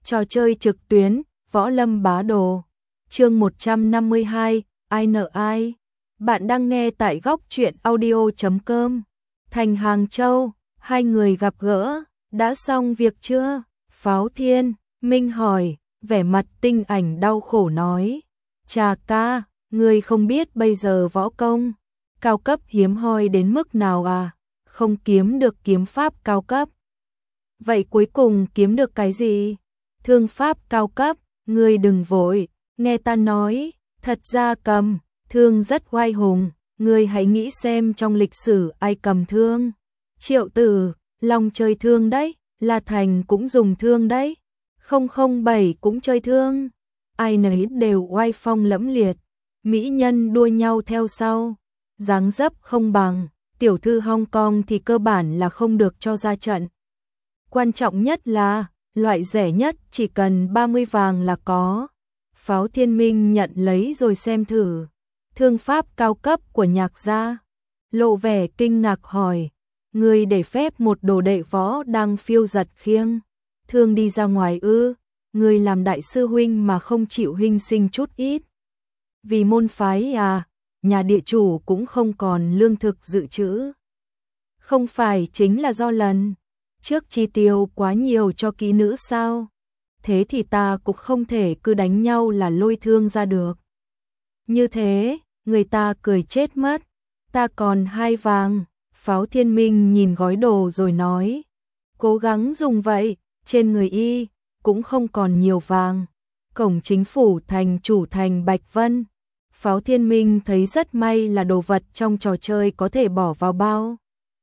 Trò chơi trực tuyến, Võ Lâm Bá Đồ. Chương 152, ai nợ ai? Bạn đang nghe tại góc truyện audio.com. Thành Hàng Châu, hai người gặp gỡ, đã xong việc chưa? Pháo Thiên Minh hỏi, vẻ mặt tinh ảnh đau khổ nói. Chà ca, người không biết bây giờ võ công cao cấp hiếm hoi đến mức nào à? Không kiếm được kiếm pháp cao cấp. Vậy cuối cùng kiếm được cái gì? Thương pháp cao cấp, ngươi đừng vội, nghe ta nói, thật ra cầm thương rất oai hùng, ngươi hãy nghĩ xem trong lịch sử ai cầm thương. Triệu Tử, Long chơi thương đấy, La Thành cũng dùng thương đấy, 007 cũng chơi thương, ai nấy đều oai phong lẫm liệt, mỹ nhân đua nhau theo sau, dáng dấp không bằng, tiểu thư Hong Kong thì cơ bản là không được cho ra trận. Quan trọng nhất là, loại rẻ nhất chỉ cần 30 vàng là có. Pháo Thiên Minh nhận lấy rồi xem thử. Thương pháp cao cấp của Nhạc gia. Lộ vẻ kinh ngạc hỏi. Người để phép một đồ đệ võ đang phiêu giật khiêng thương đi ra ngoài ư? Người làm đại sư huynh mà không chịu hy sinh chút ít. Vì môn phái à, nhà địa chủ cũng không còn lương thực dự trữ. Không phải chính là do lần trước chi tiêu quá nhiều cho kỹ nữ sao? Thế thì ta cũng không thể cứ đánh nhau là lôi thương ra được. Như thế, người ta cười chết mất. Ta còn 2 vàng. Pháo Thiên Minh nhìn gói đồ rồi nói. Cố gắng dùng vậy, trên người y, cũng không còn nhiều vàng. Cổng chính phủ thành chủ thành Bạch Vân. Pháo Thiên Minh thấy rất may là đồ vật trong trò chơi có thể bỏ vào bao.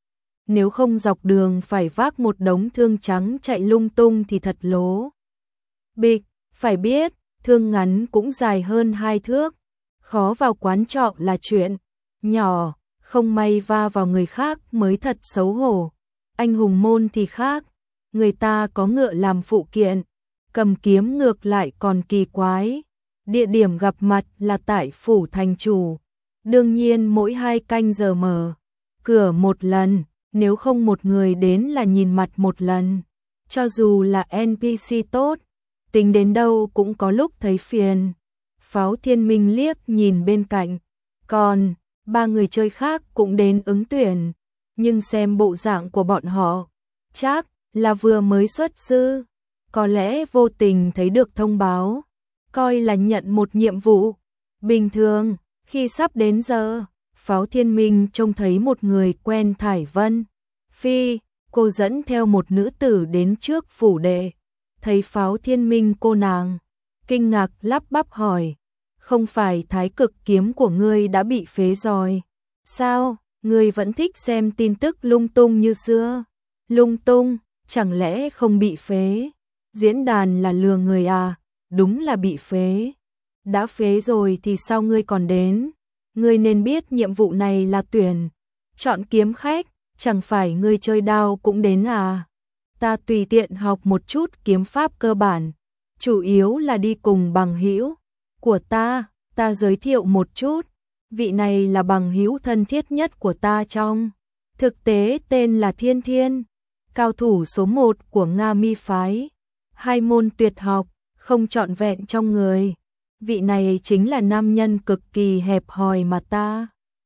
Nếu không dọc đường phải vác một đống thương trắng chạy lung tung thì thật lố. Bịch, phải biết, thương ngắn cũng dài hơn 2 thước. Khó vào quán trọ là chuyện nhỏ, không may va vào người khác mới thật xấu hổ. Anh hùng môn thì khác, người ta có ngựa làm phụ kiện, cầm kiếm ngược lại còn kỳ quái. Địa điểm gặp mặt là tại phủ thành chủ. Đương nhiên mỗi 2 canh giờ mở cửa một lần. Nếu không một người đến là nhìn mặt một lần, cho dù là NPC tốt, tính đến đâu cũng có lúc thấy phiền. Pháo Thiên Minh liếc nhìn bên cạnh, còn 3 người chơi khác cũng đến ứng tuyển, nhưng xem bộ dạng của bọn họ, chắc là vừa mới xuất sư, có lẽ vô tình thấy được thông báo, coi là nhận một nhiệm vụ. Bình thường, khi sắp đến giờ, Pháo Thiên Minh trông thấy một người quen Thải Vân Phi, cô dẫn theo một nữ tử đến trước phủ đệ. Thấy Pháo Thiên Minh cô nàng, kinh ngạc lắp bắp hỏi, không phải thái cực kiếm của ngươi đã bị phế rồi? Sao, ngươi vẫn thích xem tin tức lung tung như xưa? Lung tung, chẳng lẽ không bị phế? Diễn đàn là lừa người à? Đúng là bị phế. Đã phế rồi thì sao ngươi còn đến? Ngươi nên biết nhiệm vụ này là tuyển chọn kiếm khách, chẳng phải ngươi chơi đao cũng đến à? Ta tùy tiện học một chút kiếm pháp cơ bản, chủ yếu là đi cùng bằng hữu của ta giới thiệu một chút, vị này là bằng hữu thân thiết nhất của ta trong thực tế tên là Thiên Thiên, cao thủ số 1 của Nga Mi phái, 2 môn tuyệt học không trọn vẹn trong người. Vị này chính là nam nhân cực kỳ hẹp hòi mà ta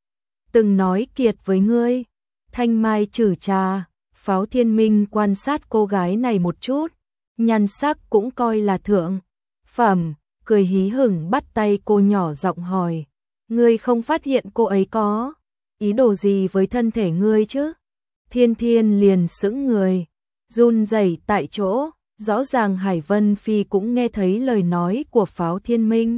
từng nói kiệt với ngươi. Thanh Mai chử trà, Pháo Thiên Minh quan sát cô gái này một chút, nhan sắc cũng coi là thượng phẩm, cười hí hửng bắt tay cô nhỏ giọng hỏi, ngươi không phát hiện cô ấy có ý đồ gì với thân thể ngươi chứ? Thiên Thiên liền sững người, run rẩy tại chỗ, rõ ràng Hải Vân Phi cũng nghe thấy lời nói của Pháo Thiên Minh.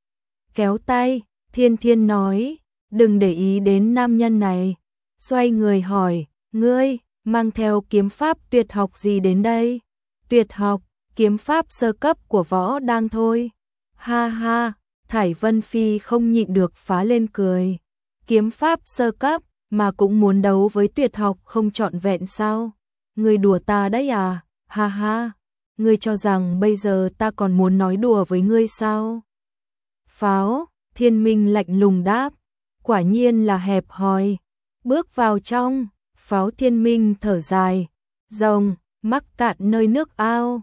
Kéo tay, Thiên Thiên nói, đừng để ý đến nam nhân này. Xoay người hỏi, ngươi mang theo kiếm pháp tuyệt học gì đến đây? Tuyệt học, kiếm pháp sơ cấp của võ đang thôi. Ha ha, Thải Vân Phi không nhịn được phá lên cười. Kiếm pháp sơ cấp mà cũng muốn đấu với tuyệt học không trọn vẹn sao? Ngươi đùa ta đấy à? Ha ha, ngươi cho rằng bây giờ ta còn muốn nói đùa với ngươi sao? Pháo Thiên Minh lạnh lùng đáp, quả nhiên là hẹp hòi. Bước vào trong, Pháo Thiên Minh thở dài, rồng mắc cạn nơi nước ao,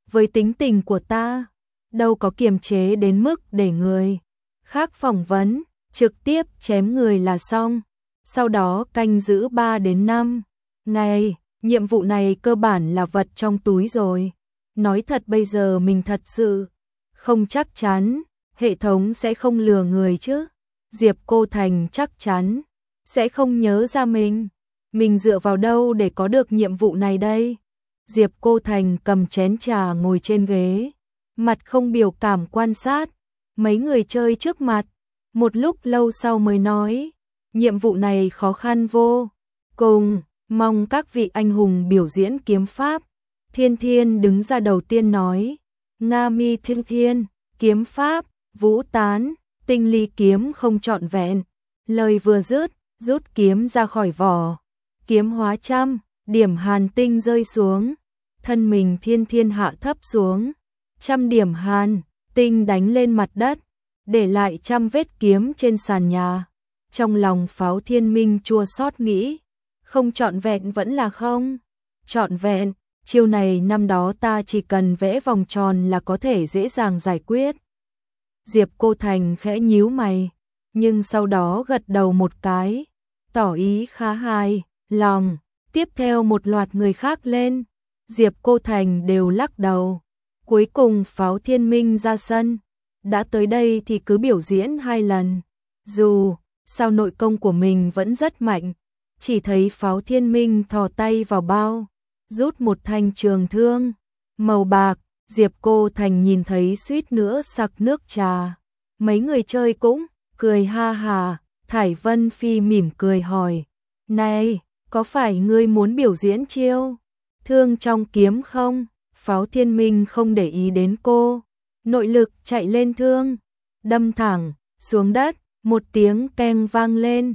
với tính tình của ta, đâu có kiềm chế đến mức để người khác phỏng vấn, trực tiếp chém người là xong. Sau đó canh giữ 3 đến 5 ngày, nhiệm vụ này cơ bản là vật trong túi rồi. Nói thật bây giờ mình thật sự không chắc chắn, hệ thống sẽ không lừa người chứ. Diệp Cô Thành chắc chắn sẽ không nhớ ra mình dựa vào đâu để có được nhiệm vụ này đây. Diệp Cô Thành cầm chén trà ngồi trên ghế, mặt không biểu cảm quan sát mấy người chơi trước mặt, một lúc lâu sau mới nói, nhiệm vụ này khó khăn vô cùng, mong các vị anh hùng biểu diễn kiếm pháp. Thiên Thiên đứng ra đầu tiên nói, Nga Mi Thiên Thiên, kiếm pháp, vũ tán, tinh ly kiếm không trọn vẹn. Lời vừa dứt, rút kiếm ra khỏi vỏ, kiếm hóa trăm, điểm hàn tinh rơi xuống, thân mình Thiên Thiên hạ thấp xuống, trăm điểm hàn tinh đánh lên mặt đất, để lại trăm vết kiếm trên sàn nhà. Trong lòng Pháo Thiên Minh chua xót nghĩ, không trọn vẹn vẫn là không trọn vẹn, chiêu này năm đó ta chỉ cần vẽ vòng tròn là có thể dễ dàng giải quyết. Diệp Cô Thành khẽ nhíu mày, nhưng sau đó gật đầu một cái, tỏ ý khá hài lòng. Tiếp theo một loạt người khác lên, Diệp Cô Thành đều lắc đầu. Cuối cùng Pháo Thiên Minh ra sân, đã tới đây thì cứ biểu diễn 2 lần. Dù sao nội công của mình vẫn rất mạnh, chỉ thấy Pháo Thiên Minh thò tay vào bao, rút một thanh trường thương màu bạc. Diệp Cô Thành nhìn thấy suýt nữa sặc nước trà. Mấy người chơi cũng cười ha hà. Thải Vân Phi mỉm cười hỏi, này, có phải ngươi muốn biểu diễn chiêu thương trong kiếm không? Pháo Thiên Minh không để ý đến cô, nội lực chạy lên thương, đâm thẳng xuống đất, một tiếng keng vang lên,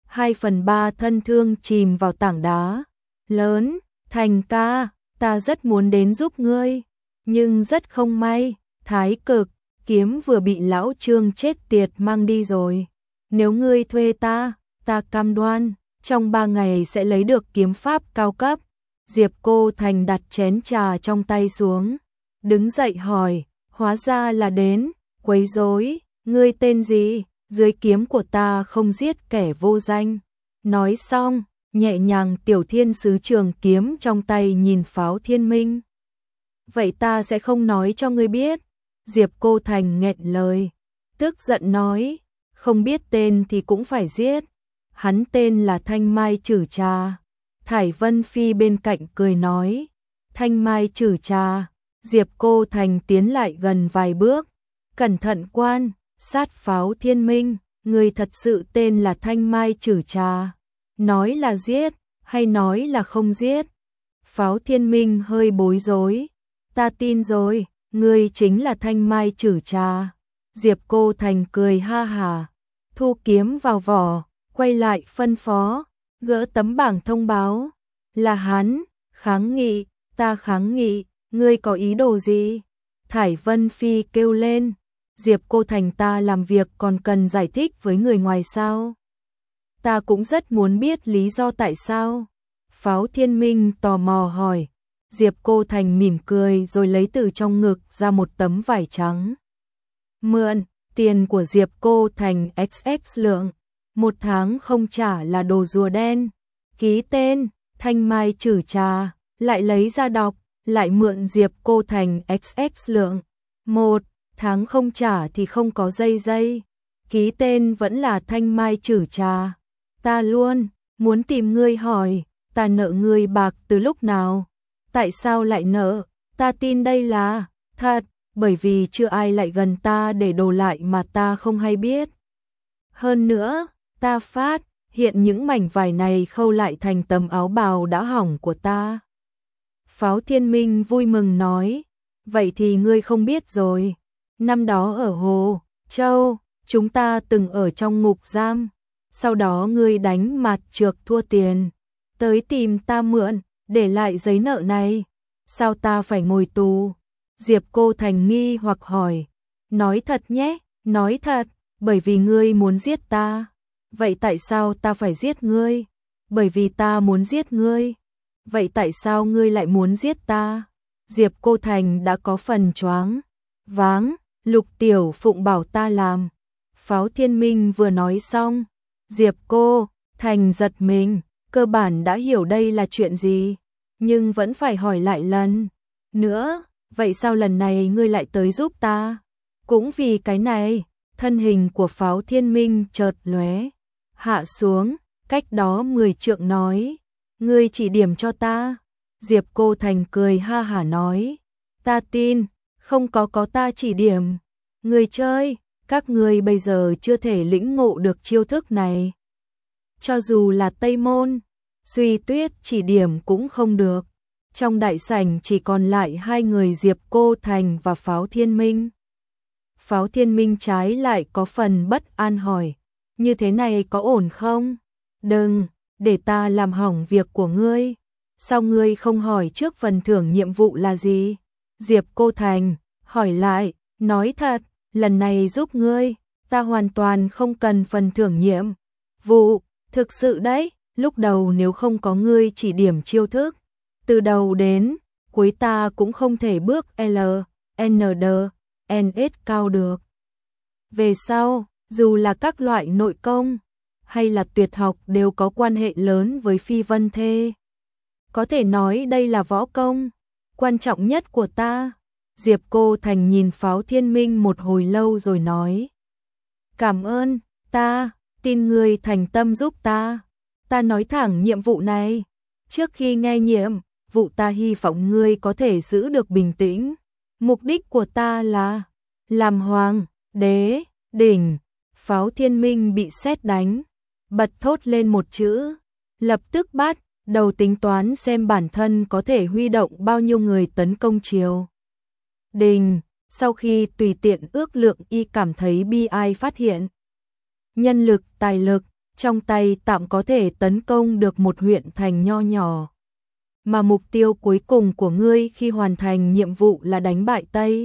2/3 thân thương chìm vào tảng đá lớn. Thành ca, ta rất muốn đến giúp ngươi, nhưng rất không may, Thái Cực kiếm vừa bị lão Trương chết tiệt mang đi rồi. Nếu ngươi thuê ta cam đoan trong 3 ngày sẽ lấy được kiếm pháp cao cấp. Diệp Cô Thành đặt chén trà trong tay xuống, đứng dậy hỏi, hóa ra là đến quấy rối, ngươi tên gì? Dưới kiếm của ta không giết kẻ vô danh. Nói xong, nhẹ nhàng Tiểu Thiên Sứ trường kiếm trong tay nhìn Pháo Thiên Minh. Vậy ta sẽ không nói cho ngươi biết. Diệp Cô Thành nghẹn lời, tức giận nói, không biết tên thì cũng phải giết. Hắn tên là Thanh Mai Trử Trà. Thải Vân Phi bên cạnh cười nói, Thanh Mai Trử Trà. Diệp Cô Thành tiến lại gần vài bước, cẩn thận quan sát Pháo Thiên Minh, người thật sự tên là Thanh Mai Trử Trà. Nói là giết, hay nói là không giết? Pháo Thiên Minh hơi bối rối, ta tin rồi, ngươi chính là Thanh Mai Trử Trà. Diệp Cô Thành cười ha hà, thu kiếm vào vỏ, quay lại phân phó, gỡ tấm bảng thông báo, là hắn. Kháng nghị, ta kháng nghị, ngươi có ý đồ gì? Thải Vân Phi kêu lên, Diệp Cô Thành ta làm việc còn cần giải thích với người ngoài sao? Ta cũng rất muốn biết lý do tại sao. Pháo Thiên Minh tò mò hỏi. Diệp Cô Thành mỉm cười rồi lấy từ trong ngực ra một tấm vải trắng. Mượn, tiền của Diệp Cô Thành XX lượng, 1 tháng không trả là đồ rùa đen. Ký tên, Thanh Mai Trử Trà, lại lấy ra đọc, lại mượn Diệp Cô Thành XX lượng. 1 tháng không trả thì không có dây. Ký tên vẫn là Thanh Mai Trử Trà. Ta luôn muốn tìm ngươi hỏi, ta nợ ngươi bạc từ lúc nào? Tại sao lại nợ? Ta tin đây là thật, bởi vì chưa ai lại gần ta để đồ lại mà ta không hay biết. Hơn nữa, ta phát hiện những mảnh vải này khâu lại thành tấm áo bào đã hỏng của ta. Pháo Thiên Minh vui mừng nói, vậy thì ngươi không biết rồi. Năm đó ở Hồ Châu, chúng ta từng ở trong ngục giam. Sau đó ngươi đánh mặt trược thua tiền, tới tìm ta mượn, để lại giấy nợ này. Sao ta phải ngồi tù? Diệp Cô Thành nghi hoặc hỏi. Nói thật nhé, nói thật, bởi vì ngươi muốn giết ta. Vậy tại sao ta phải giết ngươi? Bởi vì ta muốn giết ngươi. Vậy tại sao ngươi lại muốn giết ta? Diệp Cô Thành đã có phần choáng váng, Lục Tiểu Phụng bảo ta làm. Pháo Thiên Minh vừa nói xong, Diệp Cô Thành giật mình, cơ bản đã hiểu đây là chuyện gì, nhưng vẫn phải hỏi lại lần nữa, vậy sao lần này ngươi lại tới giúp ta? Cũng vì cái này, thân hình của Pháo Thiên Minh chợt lóe hạ xuống, cách đó 10 trượng nói, ngươi chỉ điểm cho ta. Diệp Cô Thành cười ha hả nói, ta tin, không có ta chỉ điểm. Người chơi, các ngươi bây giờ chưa thể lĩnh ngộ được chiêu thức này. Cho dù là Tây Môn, Suy Tuyết chỉ điểm cũng không được. Trong đại sảnh chỉ còn lại hai người Diệp Cô Thành và Pháo Thiên Minh. Pháo Thiên Minh trái lại có phần bất an hỏi, như thế này có ổn không? Đừng, để ta làm hỏng việc của ngươi. Sao ngươi không hỏi trước phần thưởng nhiệm vụ là gì? Diệp Cô Thành hỏi lại, nói thật, lần này giúp ngươi, ta hoàn toàn không cần phần thưởng nhiệm vụ, thực sự đấy, lúc đầu nếu không có ngươi chỉ điểm chiêu thức, từ đầu đến cuối ta cũng không thể bước L, N, D, N, S cao được. Về sau, dù là các loại nội công hay là tuyệt học đều có quan hệ lớn với Phi Vân Thê. Có thể nói đây là võ công quan trọng nhất của ta. Diệp Cô Thành nhìn Pháo Thiên Minh một hồi lâu rồi nói, cảm ơn, ta tin ngươi thành tâm giúp ta. Ta nói thẳng nhiệm vụ này, trước khi nghe nhiệm vụ ta hy vọng ngươi có thể giữ được bình tĩnh. Mục đích của ta là làm hoàng đế đỉnh. Pháo Thiên Minh bị sét đánh, bật thốt lên một chữ, lập tức bắt đầu tính toán xem bản thân có thể huy động bao nhiêu người tấn công triều đình. Sau khi tùy tiện ước lượng y cảm thấy bi ai phát hiện, nhân lực, tài lực trong tay tạm có thể tấn công được một huyện thành nho nhỏ. Mà mục tiêu cuối cùng của ngươi khi hoàn thành nhiệm vụ là đánh bại Tây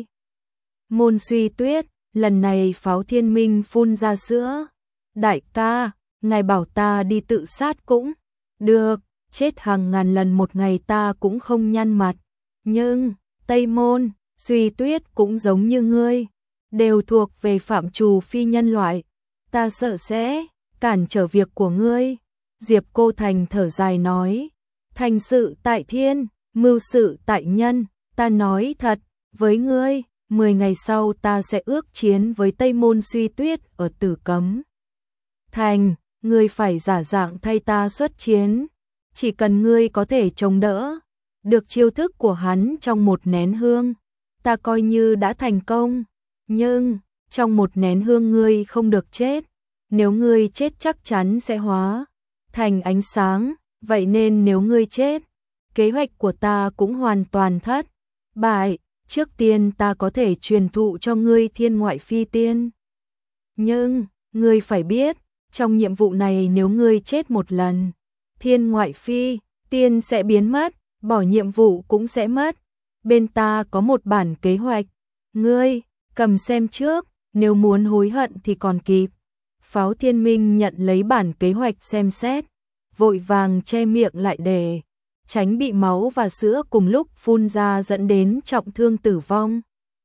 Môn Suy Tuyết. Lần này Pháo Thiên Minh phun ra sữa. Đại ca, ngài bảo ta đi tự sát cũng được, chết hàng ngàn lần một ngày ta cũng không nhăn mặt. Nhưng, Tây Môn Suy Tuyết cũng giống như ngươi, đều thuộc về phạm trù phi nhân loại. Ta sợ sẽ cản trở việc của ngươi. Diệp Cô Thành thở dài nói, thành sự tại thiên, mưu sự tại nhân. Ta nói thật với ngươi, 10 ngày sau ta sẽ ước chiến với Tây Môn Suy Tuyết ở Tử Cấm Thành. Ngươi phải giả dạng thay ta xuất chiến. Chỉ cần ngươi có thể chống đỡ được chiêu thức của hắn trong một nén hương, ta coi như đã thành công. Nhưng, trong một nén hương ngươi không được chết. Nếu ngươi chết chắc chắn sẽ hóa thành ánh sáng. Vậy nên nếu ngươi chết, kế hoạch của ta cũng hoàn toàn thất bại. Trước tiên ta có thể truyền thụ cho ngươi Thiên Ngoại Phi Tiên. Nhưng, ngươi phải biết, trong nhiệm vụ này nếu ngươi chết một lần, Thiên Ngoại Phi Tiên sẽ biến mất, bỏ nhiệm vụ cũng sẽ mất. Bên ta có một bản kế hoạch, ngươi cầm xem trước, nếu muốn hối hận thì còn kịp. Pháo Thiên Minh nhận lấy bản kế hoạch xem xét, vội vàng che miệng lại để tránh bị máu và sữa cùng lúc phun ra dẫn đến trọng thương tử vong.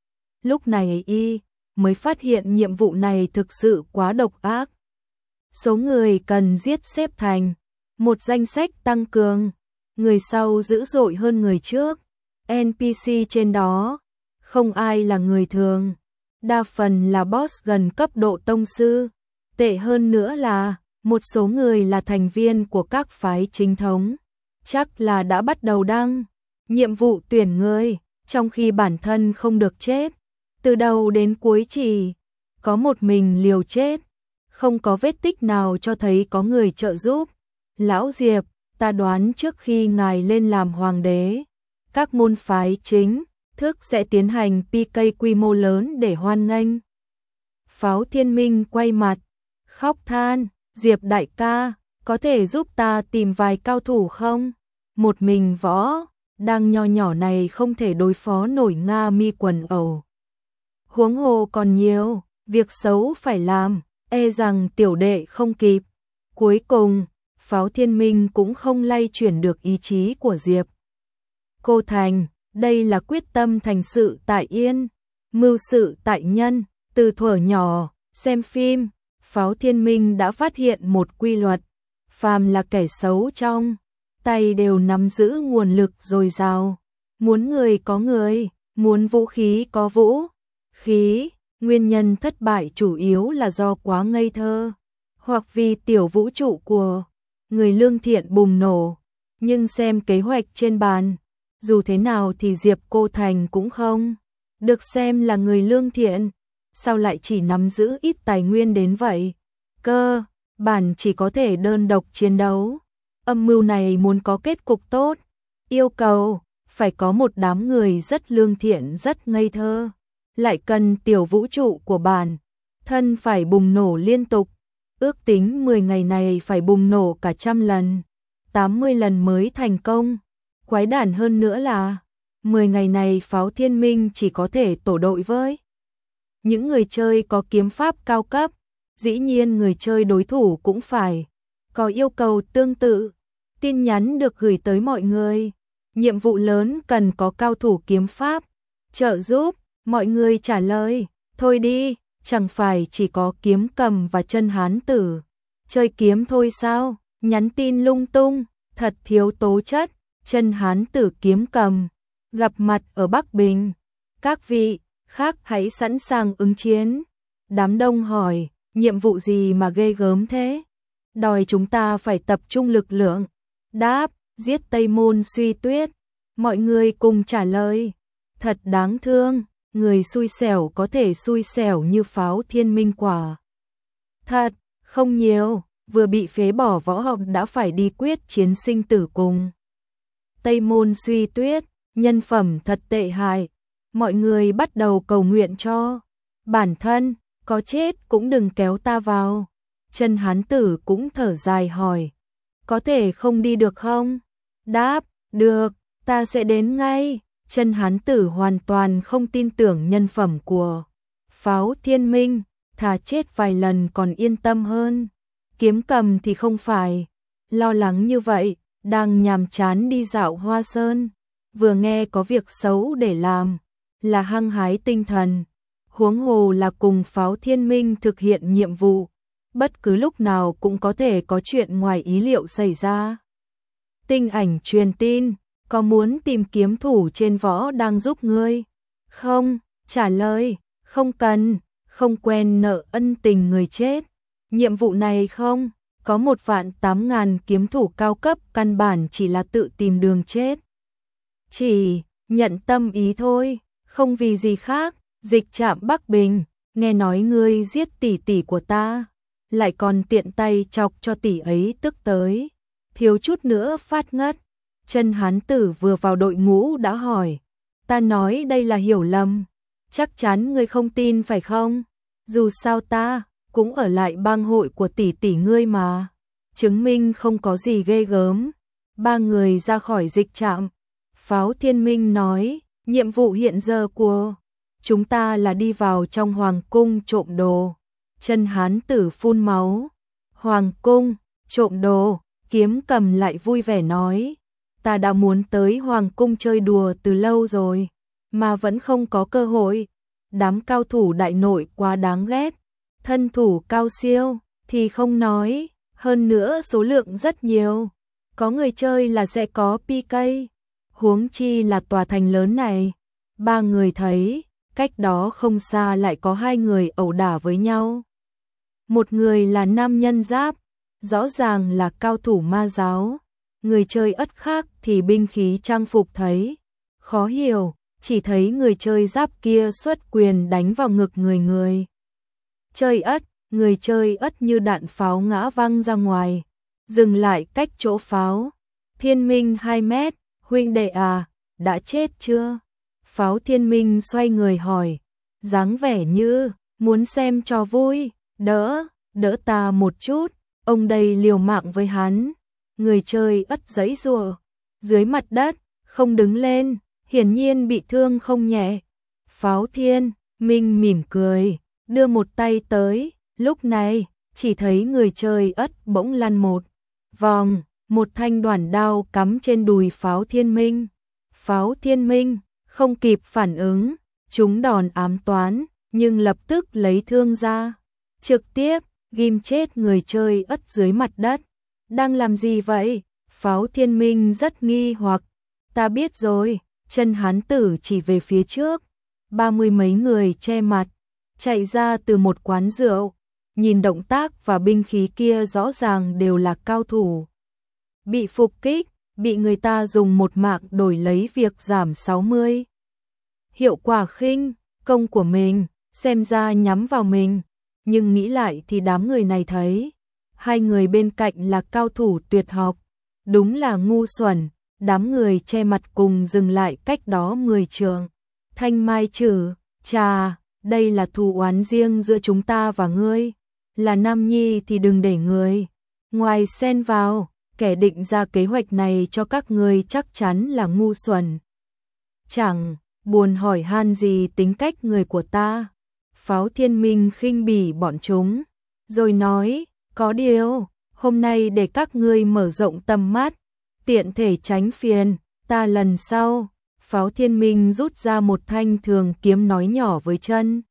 Lúc này y mới phát hiện nhiệm vụ này thực sự quá độc ác. Số người cần giết xếp thành một danh sách tăng cường, người sau dữ dội hơn người trước. NPC trên đó không ai là người thường, đa phần là boss gần cấp độ tông sư. Tệ hơn nữa là một số người là thành viên của các phái chính thống, chắc là đã bắt đầu đăng nhiệm vụ tuyển người, trong khi bản thân không được chết. Từ đầu đến cuối chỉ có một mình liều chết, không có vết tích nào cho thấy có người trợ giúp. Lão Diệp, ta đoán trước khi ngài lên làm hoàng đế, các môn phái chính thức sẽ tiến hành PK quy mô lớn để hoan nghênh. Pháo Thiên Minh quay mặt, khóc than, Diệp đại ca, có thể giúp ta tìm vài cao thủ không? Một mình võ đang nho nhỏ này không thể đối phó nổi Nga Mi quần ẩu. Huống hồ còn nhiều việc xấu phải làm, e rằng tiểu đệ không kịp. Cuối cùng, Pháo Thiên Minh cũng không lay chuyển được ý chí của Diệp Cô Thành. Đây là quyết tâm thành sự tại yên, mưu sự tại nhân. Từ thuở nhỏ, xem phim, Pháo Thiên Minh đã phát hiện một quy luật, phàm là kẻ xấu trong tay đều nắm giữ nguồn lực dồi dào, muốn người có người, muốn vũ khí có vũ khí, nguyên nhân thất bại chủ yếu là do quá ngây thơ, hoặc vì tiểu vũ trụ của người lương thiện bùng nổ, nhưng xem kế hoạch trên bàn, dù thế nào thì Diệp Cô Thành cũng không được xem là người lương thiện, sao lại chỉ nắm giữ ít tài nguyên đến vậy? Cơ bản chỉ có thể đơn độc chiến đấu. Âm mưu này muốn có kết cục tốt, yêu cầu phải có một đám người rất lương thiện, rất ngây thơ, lại cần tiểu vũ trụ của bản thân phải bùng nổ liên tục, ước tính 10 ngày này phải bùng nổ cả 100 lần, 80 lần mới thành công. Quái đản hơn nữa là 10 ngày này Pháo Thiên Minh chỉ có thể tổ đội với những người chơi có kiếm pháp cao cấp, dĩ nhiên người chơi đối thủ cũng phải có yêu cầu tương tự. Tin nhắn được gửi tới mọi người, nhiệm vụ lớn cần có cao thủ kiếm pháp trợ giúp, mọi người trả lời, thôi đi, chẳng phải chỉ có Kiếm Cầm và Chân Hán Tử chơi kiếm thôi sao? Nhắn tin lung tung, thật thiếu tố chất. Chân Hán Tử Kiếm Cầm gặp mặt ở Bắc Bình, các vị khác hãy sẵn sàng ứng chiến. Đám đông hỏi, nhiệm vụ gì mà ghê gớm thế? Đòi chúng ta phải tập trung lực lượng. Đáp, giết Tây Môn Suy Tuyết. Mọi người cùng trả lời, thật đáng thương, người xui xẻo có thể xui xẻo như Pháo Thiên Minh quả. Thật, không nhiều, vừa bị phế bỏ võ học đã phải đi quyết chiến sinh tử cùng Tây Môn Suy Tuyết, nhân phẩm thật tệ hại. Mọi người bắt đầu cầu nguyện cho bản thân, có chết cũng đừng kéo ta vào. Chân Hán Tử cũng thở dài hỏi, có thể không đi được không? Đáp, được, ta sẽ đến ngay. Chân Hán Tử hoàn toàn không tin tưởng nhân phẩm của Pháo Thiên Minh, thà chết vài lần còn yên tâm hơn. Kiếm Cầm thì không phải lo lắng như vậy, đang nhàm chán đi dạo Hoa Sơn, vừa nghe có việc xấu để làm, là hăng hái tinh thần, huống hồ là cùng Pháo Thiên Minh thực hiện nhiệm vụ, bất cứ lúc nào cũng có thể có chuyện ngoài ý liệu xảy ra. Tinh Ảnh truyền tin, có muốn tìm kiếm thủ trên võ đang giúp ngươi? Không, trả lời, không cần, không quen nợ ân tình người chết. Nhiệm vụ này không, có 1.800.000 kiếm thủ cao cấp căn bản chỉ là tự tìm đường chết. Chỉ nhận tâm ý thôi, không vì gì khác. Dịch Trạm Bắc Bình, nghe nói ngươi giết tỷ tỷ của ta, lại còn tiện tay chọc cho tỷ ấy tức tới, thiếu chút nữa phát ngất. Chân Hán Tử vừa vào đội ngũ đã hỏi, ta nói đây là hiểu lầm, chắc chắn ngươi không tin phải không? Dù sao ta cũng ở lại bang hội của tỷ tỷ ngươi mà, chứng minh không có gì ghê gớm. Ba người ra khỏi dịch trạm. Pháo Thiên Minh nói, nhiệm vụ hiện giờ của chúng ta là đi vào trong hoàng cung trộm đồ. Chân Hán Tử phun máu. Hoàng cung, trộm đồ. Kiếm Cầm lại vui vẻ nói, ta đã muốn tới hoàng cung chơi đùa từ lâu rồi, mà vẫn không có cơ hội. Đám cao thủ đại nội quá đáng ghét, thân thủ cao siêu thì không nói, hơn nữa số lượng rất nhiều, có người chơi là sẽ có PK, huống chi là tòa thành lớn này. Ba người thấy, cách đó không xa lại có hai người ẩu đả với nhau. Một người là nam nhân giáp, rõ ràng là cao thủ ma giáo, người chơi Ất khác thì binh khí trang phục thấy khó hiểu, chỉ thấy người chơi giáp kia xuất quyền đánh vào ngực người chơi Ất, người chơi Ất như đạn pháo ngã văng ra ngoài, dừng lại cách chỗ pháo. Thiên Minh 2 mét, huynh đệ à, đã chết chưa? Pháo Thiên Minh xoay người hỏi, dáng vẻ như muốn xem cho vui, đỡ ta một chút, ông đây liều mạng với hắn. Người chơi Ất giãy giụa dưới mặt đất, không đứng lên, hiển nhiên bị thương không nhẹ. Pháo Thiên Minh mỉm cười, đưa một tay tới, lúc này chỉ thấy người chơi Ất bỗng lăn một vòng, một thanh đoản đao cắm trên đùi Pháo Thiên Minh. Pháo Thiên Minh không kịp phản ứng, trúng đòn ám toán, nhưng lập tức lấy thương ra, trực tiếp ghim chết người chơi ất dưới mặt đất. Đang làm gì vậy? Pháo Thiên Minh rất nghi hoặc. Ta biết rồi, chân hán tử chỉ về phía trước. 30 mấy người che mặt, chạy ra từ một quán rượu. Nhìn động tác và binh khí kia rõ ràng đều là cao thủ. Bị phục kích, bị người ta dùng một mạng đổi lấy việc giảm 60. Hiệu quả khinh, công của mình, xem ra nhắm vào mình. Nhưng nghĩ lại thì đám người này thấy, hai người bên cạnh là cao thủ tuyệt học. Đúng là ngu xuẩn, đám người che mặt cùng dừng lại cách đó 10 trượng. Thanh Mai Trử, chà, đây là thù oán riêng giữa chúng ta và ngươi. Là nam nhi thì đừng để người ngoài xen vào, kẻ định ra kế hoạch này cho các ngươi chắc chắn là ngu xuẩn. Chẳng buồn hỏi han gì tính cách người của ta. Pháo Thiên Minh khinh bỉ bọn chúng, rồi nói, có điều, hôm nay để các ngươi mở rộng tầm mắt, tiện thể tránh phiền, ta lần sau. Pháo Thiên Minh rút ra một thanh thường kiếm nói nhỏ với chân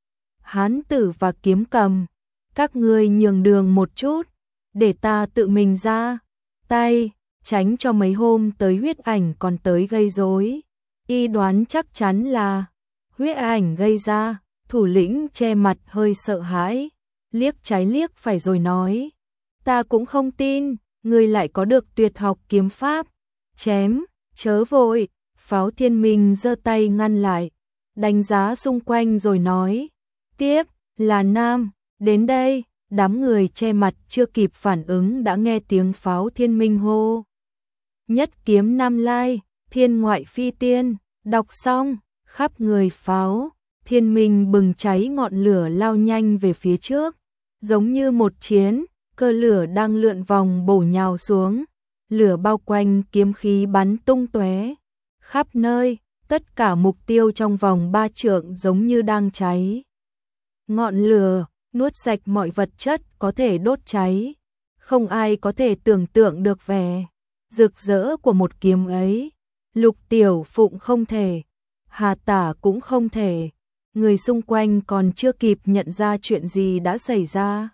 hán tử và kiếm cầm, các ngươi nhường đường một chút, để ta tự mình ra tay, tránh cho mấy hôm tới huyết ảnh còn tới gây rối. Y đoán chắc chắn là huyết ảnh gây ra. Thủ lĩnh che mặt hơi sợ hãi, liếc trái liếc phải rồi nói, ta cũng không tin, ngươi lại có được tuyệt học kiếm pháp. Chém, chớ vội. Pháo Thiên Minh giơ tay ngăn lại, đánh giá xung quanh rồi nói, tiếp, là nam, đến đây. Đám người che mặt chưa kịp phản ứng đã nghe tiếng Pháo Thiên Minh hô. Nhất kiếm Nam Lai, thiên ngoại phi tiên, đọc xong, khắp người Pháo Thiên Minh bừng cháy ngọn lửa lao nhanh về phía trước, giống như một chiến, cơ lửa đang lượn vòng bổ nhào xuống, lửa bao quanh kiếm khí bắn tung tóe khắp nơi, tất cả mục tiêu trong vòng 3 trượng giống như đang cháy. Ngọn lửa nuốt sạch mọi vật chất có thể đốt cháy, không ai có thể tưởng tượng được vẻ rực rỡ của một kiếm ấy. Lục Tiểu Phụng không thể, Hà Tả cũng không thể. Người xung quanh còn chưa kịp nhận ra chuyện gì đã xảy ra.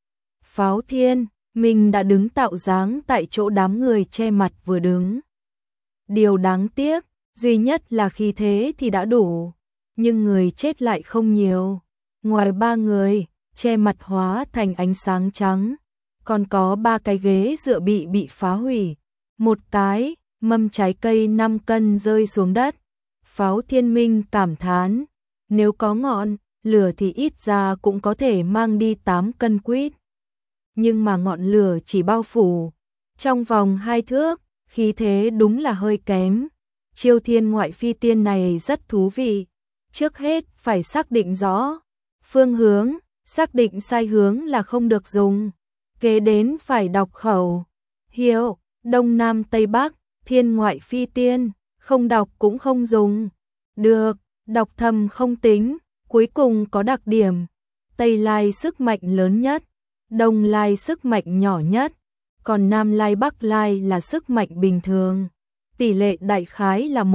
Pháo Thiên Minh đã đứng tạo dáng tại chỗ đám người che mặt vừa đứng. Điều đáng tiếc, duy nhất là khí thế thì đã đủ, nhưng người chết lại không nhiều. Ngoài 3 người, che mặt hóa thành ánh sáng trắng, còn có 3 cái ghế dựa bị phá hủy. Một cái, mâm trái cây 5 cân rơi xuống đất. Pháo Thiên Minh cảm thán, nếu có ngọn lửa thì ít ra cũng có thể mang đi 8 cân quýt. Nhưng mà ngọn lửa chỉ bao phủ trong vòng 2 thước, khí thế đúng là hơi kém. Chiêu thiên ngoại phi tiên này rất thú vị. Trước hết phải xác định rõ phương hướng, xác định sai hướng là không được dùng. Kế đến phải đọc khẩu hiệu, đông nam tây bắc, thiên ngoại phi tiên, không đọc cũng không dùng. Được, đọc thầm không tính, cuối cùng có đặc điểm. Tây lai sức mạnh lớn nhất, đông lai sức mạnh nhỏ nhất, còn nam lai bắc lai là sức mạnh bình thường. Tỷ lệ đại khái là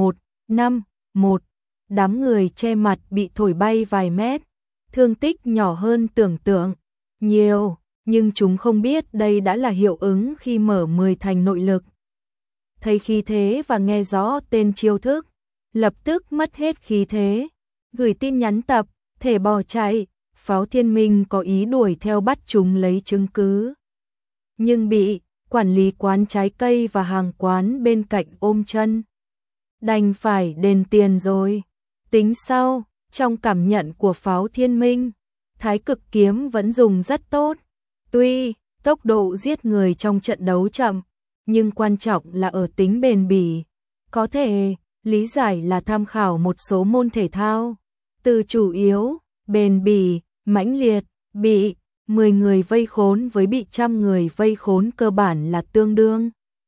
1:5:1. Đám người che mặt bị thổi bay vài mét, thương tích nhỏ hơn tưởng tượng nhiều, nhưng chúng không biết đây đã là hiệu ứng khi mở 10 thành nội lực. Thấy khí thế và nghe rõ tên chiêu thức, lập tức mất hết khí thế, gửi tin nhắn tập, thể bỏ chạy. Pháo Thiên Minh có ý đuổi theo bắt chúng lấy chứng cứ, nhưng bị quản lý quán trái cây và hàng quán bên cạnh ôm chân. Đành phải đền tiền rồi, tính sau. Trong cảm nhận của Pháo Thiên Minh, Thái Cực kiếm vẫn dùng rất tốt. Tuy tốc độ giết người trong trận đấu chậm, nhưng quan trọng là ở tính bền bỉ. Có thể lý giải là tham khảo một số môn thể thao. Từ chủ yếu, bền bỉ, mãnh liệt, bị 10 người vây khốn với bị 100 người vây khốn cơ bản là tương đương.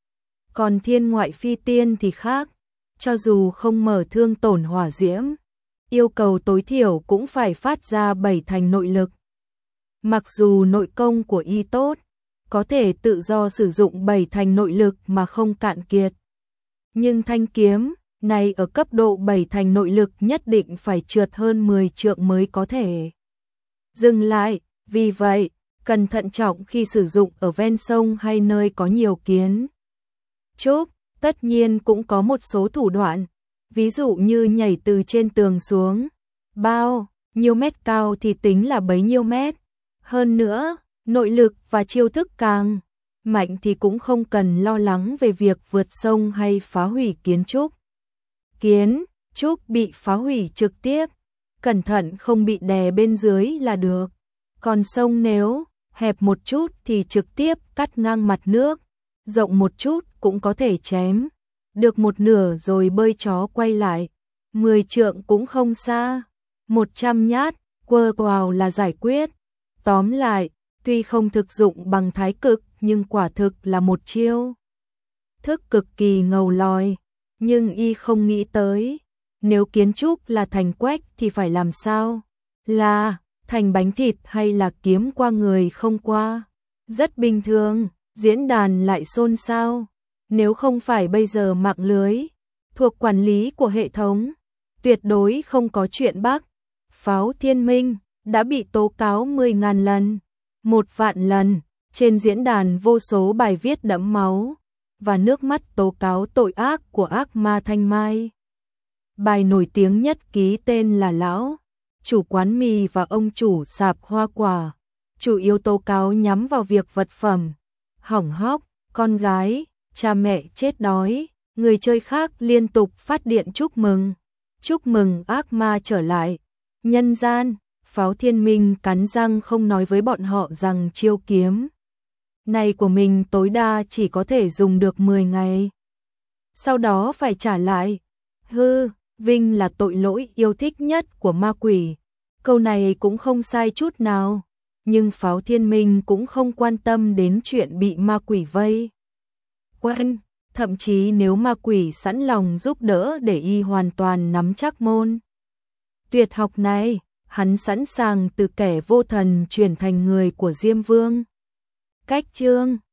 Còn thiên ngoại phi tiên thì khác, cho dù không mở thương tổn hỏa diễm, yêu cầu tối thiểu cũng phải phát ra 7 thành nội lực. Mặc dù nội công của y tốt, có thể tự do sử dụng 7 thành nội lực mà không cạn kiệt, nhưng thanh kiếm Này ở cấp độ 7 thành nội lực nhất định phải trượt hơn 10 trượng mới có thể dừng lại, vì vậy, cần thận trọng khi sử dụng ở ven sông hay nơi có nhiều kiến trúc. Tất nhiên cũng có một số thủ đoạn, ví dụ như nhảy từ trên tường xuống, bao nhiêu mét cao thì tính là bấy nhiêu mét. Hơn nữa, nội lực và chiêu thức càng mạnh thì cũng không cần lo lắng về việc vượt sông hay phá hủy kiến trúc. Kiến trúc bị phá hủy trực tiếp, cẩn thận không bị đè bên dưới là được. Còn sông nếu hẹp một chút thì trực tiếp cắt ngang mặt nước, rộng một chút cũng có thể chém được một nửa rồi bơi chó quay lại. 10 trượng cũng không xa, 100 nhát, quơ quào là giải quyết. Tóm lại, tuy không thực dụng bằng thái cực nhưng quả thực là một chiêu thức cực kỳ ngầu lòi. Nhưng y không nghĩ tới, nếu kiến trúc là thành quách thì phải làm sao? Là thành bánh thịt hay là kiếm qua người không qua? Rất bình thường, diễn đàn lại xôn xao. Nếu không phải bây giờ mạng lưới thuộc quản lý của hệ thống, tuyệt đối không có chuyện Bắc Pháo Thiên Minh đã bị tố cáo 10.000 lần, 1.000.000 lần. Trên diễn đàn vô số bài viết đẫm máu và nước mắt tố cáo tội ác của ác ma Thanh Mai. Bài nổi tiếng nhất ký tên là Lão chủ quán mì và ông chủ sạp hoa quả, chủ yếu tố cáo nhắm vào việc vật phẩm hỏng hóc, con gái, cha mẹ chết đói. Người chơi khác liên tục phát điện chúc mừng ác ma trở lại nhân gian. Pháo Thiên Minh cắn răng không nói với bọn họ rằng chiêu kiếm này của mình tối đa chỉ có thể dùng được 10 ngày, sau đó phải trả lại. Vinh là tội lỗi yêu thích nhất của ma quỷ, câu này cũng không sai chút nào, nhưng Pháo Thiên Minh cũng không quan tâm đến chuyện bị ma quỷ vây quanh, thậm chí nếu ma quỷ sẵn lòng giúp đỡ để y hoàn toàn nắm chắc môn tuyệt học này, hắn sẵn sàng từ kẻ vô thần chuyển thành người của Diêm Vương. Cách chương